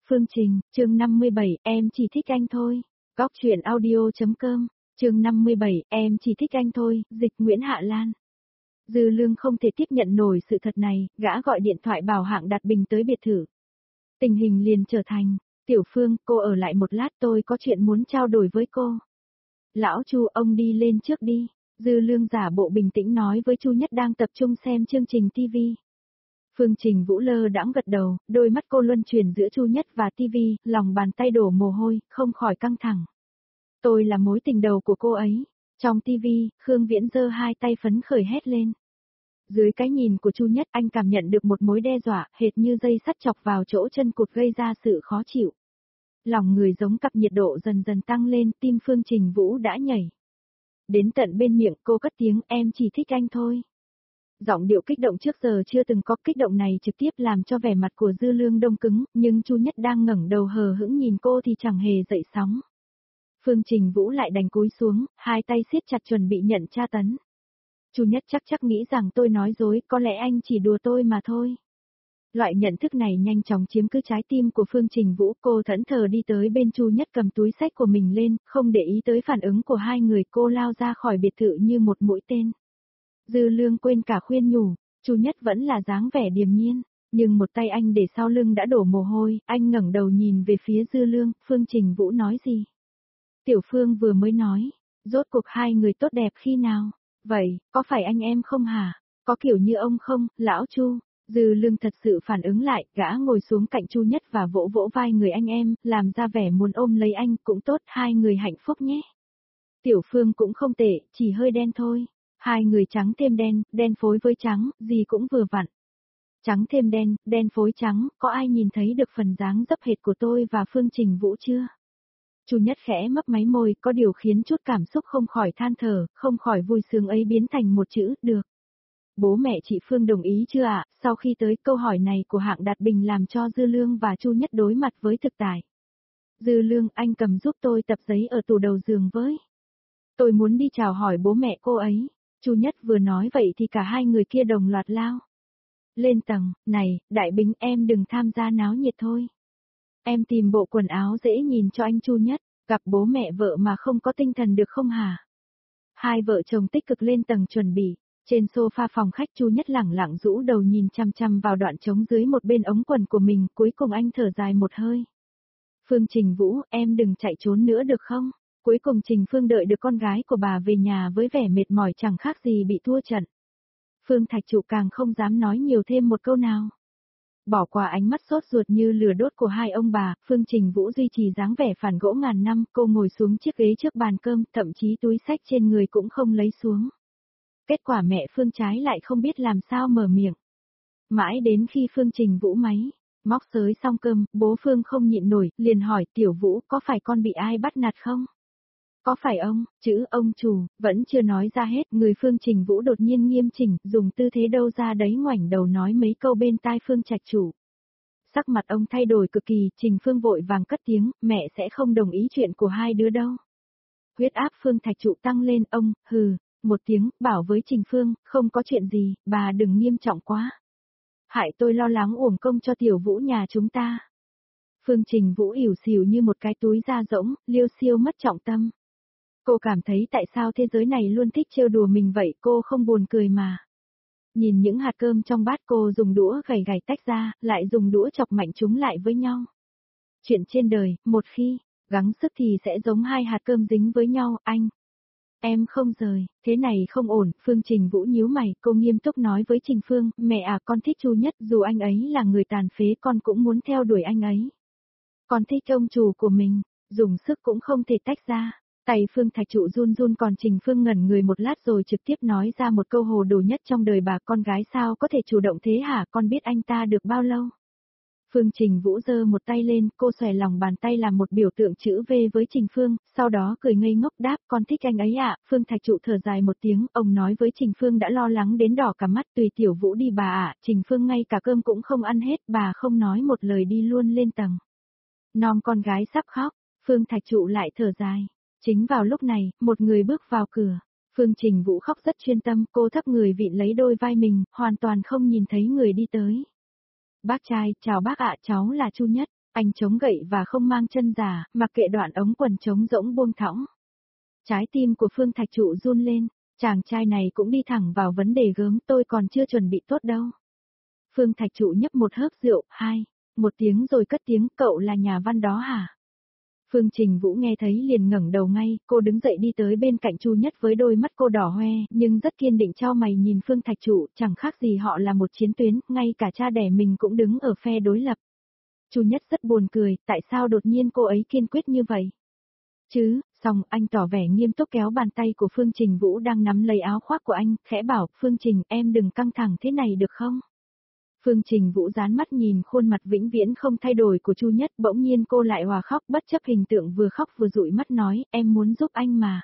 Phương Trình, chương 57, em chỉ thích anh thôi. Góc truyện audio.com, chương 57, em chỉ thích anh thôi, dịch Nguyễn Hạ Lan. Dư Lương không thể tiếp nhận nổi sự thật này, gã gọi điện thoại bảo Hạng Đạt Bình tới biệt thự. Tình hình liền trở thành, Tiểu Phương, cô ở lại một lát, tôi có chuyện muốn trao đổi với cô. Lão Chu, ông đi lên trước đi. Dư Lương giả bộ bình tĩnh nói với Chu Nhất đang tập trung xem chương trình TV. Phương Trình Vũ lơ đãng gật đầu, đôi mắt cô luân chuyển giữa Chu Nhất và TV, lòng bàn tay đổ mồ hôi, không khỏi căng thẳng. Tôi là mối tình đầu của cô ấy. Trong TV, Khương Viễn giơ hai tay phấn khởi hét lên. Dưới cái nhìn của Chu Nhất, anh cảm nhận được một mối đe dọa, hệt như dây sắt chọc vào chỗ chân cụt gây ra sự khó chịu. Lòng người giống cặp, nhiệt độ dần dần tăng lên, tim Phương Trình Vũ đã nhảy. Đến tận bên miệng cô cất tiếng, em chỉ thích anh thôi. Giọng điệu kích động trước giờ chưa từng có, kích động này trực tiếp làm cho vẻ mặt của Dư Lương đông cứng, nhưng Chu Nhất đang ngẩng đầu hờ hững nhìn cô thì chẳng hề dậy sóng. Phương Trình Vũ lại đành cúi xuống, hai tay siết chặt chuẩn bị nhận tra tấn. Chu Nhất chắc nghĩ rằng tôi nói dối, có lẽ anh chỉ đùa tôi mà thôi. Loại nhận thức này nhanh chóng chiếm cứ trái tim của Phương Trình Vũ, cô thẫn thờ đi tới bên Chu Nhất cầm túi xách của mình lên, không để ý tới phản ứng của hai người, cô lao ra khỏi biệt thự như một mũi tên. Dư Lương quên cả khuyên nhủ, Chu Nhất vẫn là dáng vẻ điềm nhiên, nhưng một tay anh để sau lưng đã đổ mồ hôi, anh ngẩng đầu nhìn về phía Dư Lương, Phương Trình Vũ nói gì? Tiểu Phương vừa mới nói, rốt cuộc hai người tốt đẹp khi nào? Vậy, có phải anh em không hả? Có kiểu như ông không, lão Chu? Dư Lương thật sự phản ứng lại, gã ngồi xuống cạnh Chu Nhất và vỗ vỗ vai người anh em, làm ra vẻ muốn ôm lấy anh, cũng tốt, hai người hạnh phúc nhé. Tiểu Phương cũng không tệ, chỉ hơi đen thôi. Hai người trắng thêm đen, đen phối với trắng, gì cũng vừa vặn. Trắng thêm đen, đen phối trắng, có ai nhìn thấy được phần dáng dấp hệt của tôi và Phương Trình Vũ chưa? Chu Nhất khẽ mấp máy môi, có điều khiến chút cảm xúc không khỏi than thở, không khỏi vui sướng ấy biến thành một chữ, được. Bố mẹ chị Phương đồng ý chưa ạ? Sau khi tới câu hỏi này của Hạng Đạt Bình làm cho Dư Lương và Chu Nhất đối mặt với thực tại. Dư Lương, anh cầm giúp tôi tập giấy ở tủ đầu giường với. Tôi muốn đi chào hỏi bố mẹ cô ấy. Chu Nhất vừa nói vậy thì cả hai người kia đồng loạt lao lên tầng. Này, Đại Bính, em đừng tham gia náo nhiệt thôi. Em tìm bộ quần áo dễ nhìn cho anh Chu Nhất, gặp bố mẹ vợ mà không có tinh thần được không hả? Hai vợ chồng tích cực lên tầng chuẩn bị. Trên sofa phòng khách, Chu Nhất lẳng lặng rũ đầu nhìn chăm chăm vào đoạn trống dưới một bên ống quần của mình, cuối cùng anh thở dài một hơi. Phương Trình Vũ, em đừng chạy trốn nữa được không? Cuối cùng Trình Phương đợi được con gái của bà về nhà với vẻ mệt mỏi chẳng khác gì bị thua trận. Phương Thạch Trụ càng không dám nói nhiều thêm một câu nào. Bỏ qua ánh mắt sốt ruột như lửa đốt của hai ông bà, Phương Trình Vũ duy trì dáng vẻ phản gỗ ngàn năm, cô ngồi xuống chiếc ghế trước bàn cơm, thậm chí túi xách trên người cũng không lấy xuống. Kết quả mẹ Phương trái lại không biết làm sao mở miệng. Mãi đến khi Phương Trình Vũ móc xới xong cơm, bố Phương không nhịn nổi, liền hỏi Tiểu Vũ có phải con bị ai bắt nạt không? Có phải ông, chữ ông chủ, vẫn chưa nói ra hết, người Phương Trình Vũ đột nhiên nghiêm chỉnh, dùng tư thế đâu ra đấy ngoảnh đầu nói mấy câu bên tai Phương Trạch Chủ. Sắc mặt ông thay đổi cực kỳ, Trình Phương vội vàng cất tiếng, mẹ sẽ không đồng ý chuyện của hai đứa đâu. Huyết áp Phương Thạch Trụ tăng lên, ông, một tiếng, bảo với Trình Phương, không có chuyện gì, bà đừng nghiêm trọng quá. Hại tôi lo lắng uổng công cho Tiểu Vũ nhà chúng ta. Phương Trình Vũ ỉu xìu như một cái túi da rỗng, liêu xiêu mất trọng tâm. Cô cảm thấy tại sao thế giới này luôn thích trêu đùa mình vậy, cô không buồn cười mà. Nhìn những hạt cơm trong bát, cô dùng đũa gảy tách ra, lại dùng đũa chọc mạnh chúng lại với nhau. Chuyện trên đời, một khi gắng sức thì sẽ giống hai hạt cơm dính với nhau, anh. Em không rời, thế này không ổn. Phương Trình Vũ nhíu mày, cô nghiêm túc nói với Trình Phương, mẹ à, con thích Chu Nhất, dù anh ấy là người tàn phế con cũng muốn theo đuổi anh ấy. Con thích ông chủ của mình, dùng sức cũng không thể tách ra. Tay Phương Thạch Trụ run run, còn Trình Phương ngẩn người một lát rồi trực tiếp nói ra một câu hồ đồ nhất trong đời bà, con gái sao có thể chủ động thế hả, con biết anh ta được bao lâu? Phương Trình Vũ giơ một tay lên, cô xòe lòng bàn tay làm một biểu tượng chữ V với Trình Phương, sau đó cười ngây ngốc đáp, con thích anh ấy ạ. Phương Thạch Trụ thở dài một tiếng, ông nói với Trình Phương đã lo lắng đến đỏ cả mắt, tùy Tiểu Vũ đi bà ạ. Trình Phương ngay cả cơm cũng không ăn hết, bà không nói một lời đi luôn lên tầng. Nom con gái sắp khóc, Phương Thạch Trụ lại thở dài. Chính vào lúc này, một người bước vào cửa. Phương Trình Vũ khóc rất chuyên tâm, cô thấp người vịn lấy đôi vai mình, hoàn toàn không nhìn thấy người đi tới. Bác trai, chào bác ạ, cháu là Chu Nhất. Anh chống gậy và không mang chân giả, mặc kệ đoạn ống quần trống rỗng buông thõng. Trái tim của Phương Thạch Trụ run lên, chàng trai này cũng đi thẳng vào vấn đề gớm, tôi còn chưa chuẩn bị tốt đâu. Phương Thạch Trụ nhấp một hớp rượu, một tiếng rồi cất tiếng, cậu là nhà văn đó hả? Phương Trình Vũ nghe thấy liền ngẩng đầu ngay, cô đứng dậy đi tới bên cạnh Chu Nhất với đôi mắt cô đỏ hoe, nhưng rất kiên định chau mày nhìn Phương Thạch Trụ, chẳng khác gì họ là một chiến tuyến, ngay cả cha đẻ mình cũng đứng ở phe đối lập. Chu Nhất rất buồn cười, tại sao đột nhiên cô ấy kiên quyết như vậy? Xong anh tỏ vẻ nghiêm túc kéo bàn tay của Phương Trình Vũ đang nắm lấy áo khoác của anh, khẽ bảo, Phương Trình, em đừng căng thẳng thế này được không? Phương Trình Vũ dán mắt nhìn khuôn mặt vĩnh viễn không thay đổi của Chu Nhất, bỗng nhiên cô lại hòa khóc bất chấp hình tượng vừa khóc vừa dụi mắt nói, em muốn giúp anh mà.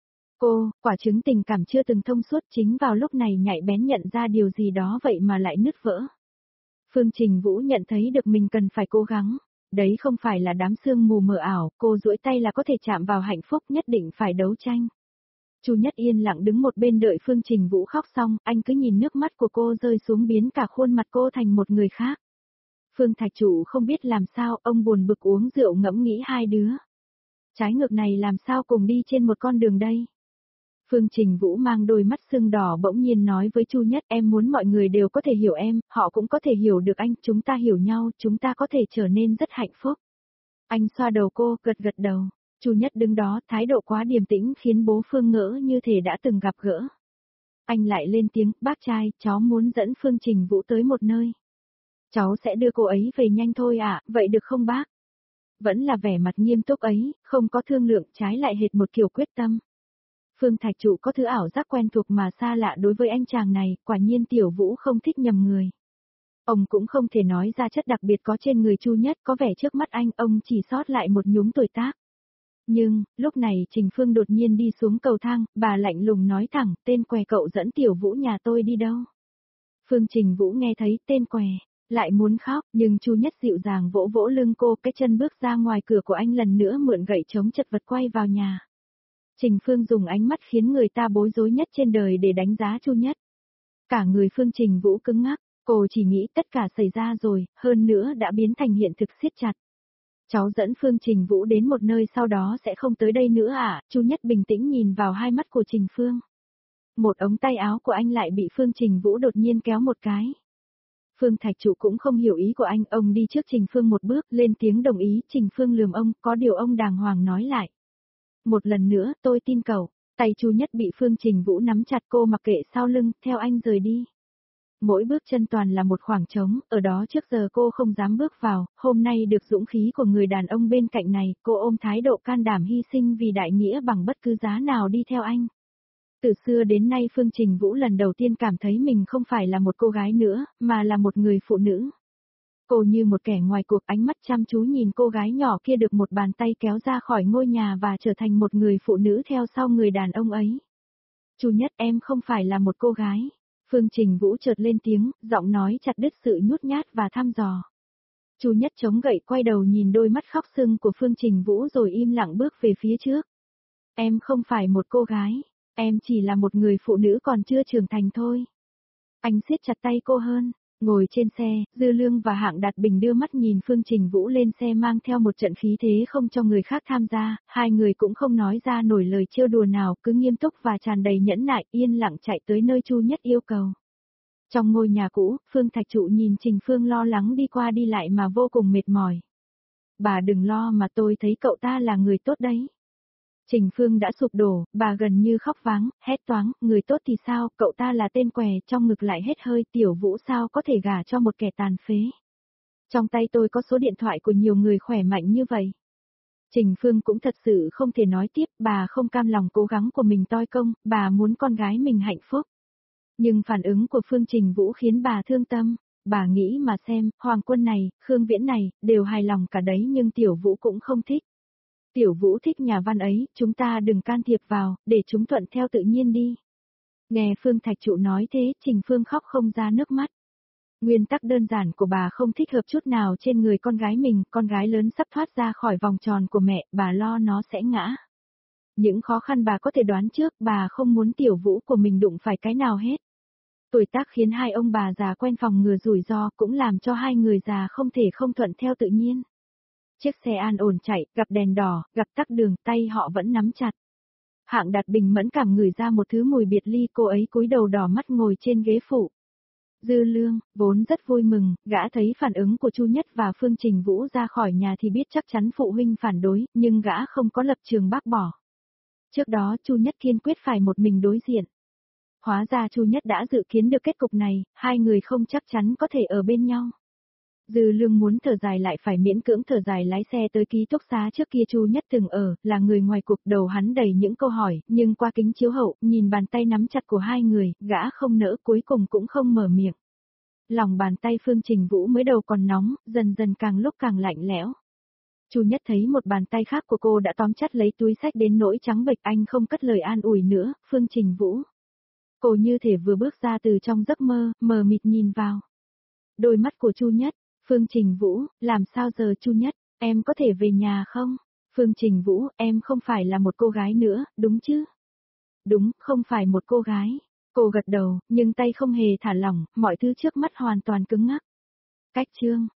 Cô, quả trứng tình cảm chưa từng thông suốt chính vào lúc này nhạy bén nhận ra điều gì đó vậy mà lại nứt vỡ. Phương Trình Vũ nhận thấy được mình cần phải cố gắng. Đấy không phải là đám sương mù mờ ảo, cô duỗi tay là có thể chạm vào hạnh phúc, nhất định phải đấu tranh. Chu Nhất yên lặng đứng một bên đợi Phương Trình Vũ khóc xong, anh cứ nhìn nước mắt của cô rơi xuống biến cả khuôn mặt cô thành một người khác. Phương Thạch Trụ không biết làm sao, ông buồn bực uống rượu ngẫm nghĩ hai đứa. Trái ngược này làm sao cùng đi trên một con đường đây? Phương Trình Vũ mang đôi mắt sưng đỏ bỗng nhiên nói với Chu Nhất, em muốn mọi người đều có thể hiểu em, họ cũng có thể hiểu được anh, chúng ta hiểu nhau, chúng ta có thể trở nên rất hạnh phúc. Anh xoa đầu cô, gật gật đầu. Chu Nhất đứng đó, thái độ quá điềm tĩnh khiến bố Phương ngỡ như thể đã từng gặp gỡ. Anh lại lên tiếng, bác trai, cháu muốn dẫn Phương Trình Vũ tới một nơi. Cháu sẽ đưa cô ấy về nhanh thôi ạ, vậy được không bác? Vẫn là vẻ mặt nghiêm túc ấy, không có thương lượng, trái lại hệt một kiểu quyết tâm. Phương Thạch Trụ có thứ ảo giác quen thuộc mà xa lạ đối với anh chàng này, quả nhiên Tiểu Vũ không thích nhầm người. Ông cũng không thể nói ra chất đặc biệt có trên người Chu Nhất, có vẻ trước mắt anh, ông chỉ sót lại một nhúm tuổi tác. Nhưng, lúc này Trình Phương đột nhiên đi xuống cầu thang, bà lạnh lùng nói thẳng, tên què cậu dẫn Tiểu Vũ nhà tôi đi đâu? Phương Trình Vũ nghe thấy tên què, lại muốn khóc, nhưng Chu Nhất dịu dàng vỗ vỗ lưng cô, cái chân bước ra ngoài cửa của anh lần nữa mượn gậy chống chật vật quay vào nhà. Trình Phương dùng ánh mắt khiến người ta bối rối nhất trên đời để đánh giá Chu Nhất. Cả người Phương Trình Vũ cứng ngắc, cô chỉ nghĩ tất cả xảy ra rồi, hơn nữa đã biến thành hiện thực siết chặt. Cháu dẫn Phương Trình Vũ đến một nơi sau đó sẽ không tới đây nữa à? Chu Nhất bình tĩnh nhìn vào hai mắt của Trình Phương. Một ống tay áo của anh lại bị Phương Trình Vũ đột nhiên kéo một cái. Phương Thạch Trụ cũng không hiểu ý của anh, ông đi trước Trình Phương một bước, lên tiếng đồng ý, Trình Phương lườm ông, có điều ông đàng hoàng nói lại. Một lần nữa, tôi tin cậu. Tay Chu Nhất bị Phương Trình Vũ nắm chặt, cô mặc kệ sau lưng, theo anh rời đi. Mỗi bước chân toàn là một khoảng trống, ở đó trước giờ cô không dám bước vào, hôm nay được dũng khí của người đàn ông bên cạnh này, cô ôm thái độ can đảm hy sinh vì đại nghĩa bằng bất cứ giá nào đi theo anh. Từ xưa đến nay Phương Trình Vũ lần đầu tiên cảm thấy mình không phải là một cô gái nữa, mà là một người phụ nữ. Cô như một kẻ ngoài cuộc, ánh mắt chăm chú nhìn cô gái nhỏ kia được một bàn tay kéo ra khỏi ngôi nhà và trở thành một người phụ nữ theo sau người đàn ông ấy. Chu Nhất, em không phải là một cô gái. Phương Trình Vũ chợt lên tiếng, giọng nói chặt đứt sự nhút nhát và thăm dò. Chu Nhất chống gậy quay đầu nhìn đôi mắt khóc sưng của Phương Trình Vũ rồi im lặng bước về phía trước. Em không phải một cô gái, em chỉ là một người phụ nữ còn chưa trưởng thành thôi. Anh siết chặt tay cô hơn. Ngồi trên xe, Dư Lương và Hạng Đạt Bình đưa mắt nhìn Phương Trình Vũ lên xe mang theo một trận khí thế không cho người khác tham gia, hai người cũng không nói ra nổi lời trêu đùa nào, cứ nghiêm túc và tràn đầy nhẫn nại, yên lặng chạy tới nơi Chu Nhất yêu cầu. Trong ngôi nhà cũ, Phương Thạch Trụ nhìn Trình Phương lo lắng đi qua đi lại mà vô cùng mệt mỏi. Bà đừng lo mà tôi thấy cậu ta là người tốt đấy. Trình Phương đã sụp đổ, bà gần như khóc váng, hét toáng, người tốt thì sao, cậu ta là tên què, trong ngực lại hết hơi, Tiểu Vũ sao có thể gả cho một kẻ tàn phế. Trong tay tôi có số điện thoại của nhiều người khỏe mạnh như vậy. Trình Phương cũng thật sự không thể nói tiếp, bà không cam lòng cố gắng của mình toi công, bà muốn con gái mình hạnh phúc. Nhưng phản ứng của Phương Trình Vũ khiến bà thương tâm. Bà nghĩ mà xem, Hoàng Quân này, Khương Viễn này, đều hài lòng cả đấy nhưng Tiểu Vũ cũng không thích. Tiểu Vũ thích nhà văn ấy, chúng ta đừng can thiệp vào, để chúng thuận theo tự nhiên đi. Nghe Phương Thạch Trụ nói thế, Trình Phương khóc không ra nước mắt. Nguyên tắc đơn giản của bà không thích hợp chút nào trên người con gái mình, con gái lớn sắp thoát ra khỏi vòng tròn của mẹ, bà lo nó sẽ ngã. Những khó khăn bà có thể đoán trước, bà không muốn Tiểu Vũ của mình đụng phải cái nào hết. Tuổi tác khiến hai ông bà già quen phòng ngừa rủi ro, cũng làm cho hai người già không thể không thuận theo tự nhiên. Chiếc xe an ổn chạy, gặp đèn đỏ, gặp tắc đường, tay họ vẫn nắm chặt. Hạng Đạt bình mẫn cảm ngửi ra một thứ mùi biệt ly, cô ấy cúi đầu đỏ mắt ngồi trên ghế phụ. Dư Lương, vốn rất vui mừng, gã thấy phản ứng của Chu Nhất và Phương Trình Vũ ra khỏi nhà thì biết chắc chắn phụ huynh phản đối, nhưng gã không có lập trường bác bỏ. Trước đó Chu Nhất kiên quyết phải một mình đối diện. Hóa ra Chu Nhất đã dự kiến được kết cục này, hai người không chắc chắn có thể ở bên nhau. Dư Lương muốn thở dài lại phải miễn cưỡng thở dài lái xe tới ký túc xá trước kia Chu Nhất từng ở, là người ngoài cuộc, đầu hắn đầy những câu hỏi, nhưng qua kính chiếu hậu, nhìn bàn tay nắm chặt của hai người, gã không nỡ cuối cùng cũng không mở miệng. Lòng bàn tay Phương Trình Vũ mới đầu còn nóng, dần dần càng lúc càng lạnh lẽo. Chu Nhất thấy một bàn tay khác của cô đã tóm chặt lấy túi xách đến nỗi trắng bệch, anh không cất lời an ủi nữa, Phương Trình Vũ. Cô như thể vừa bước ra từ trong giấc mơ, mờ mịt nhìn vào. Đôi mắt của Chu Nhất, Phương Trình Vũ, làm sao giờ Chu Nhất, em có thể về nhà không? Phương Trình Vũ, em không phải là một cô gái nữa, đúng chứ? Đúng, không phải một cô gái. Cô gật đầu, nhưng tay không hề thả lỏng, mọi thứ trước mắt hoàn toàn cứng ngắc. Cách chương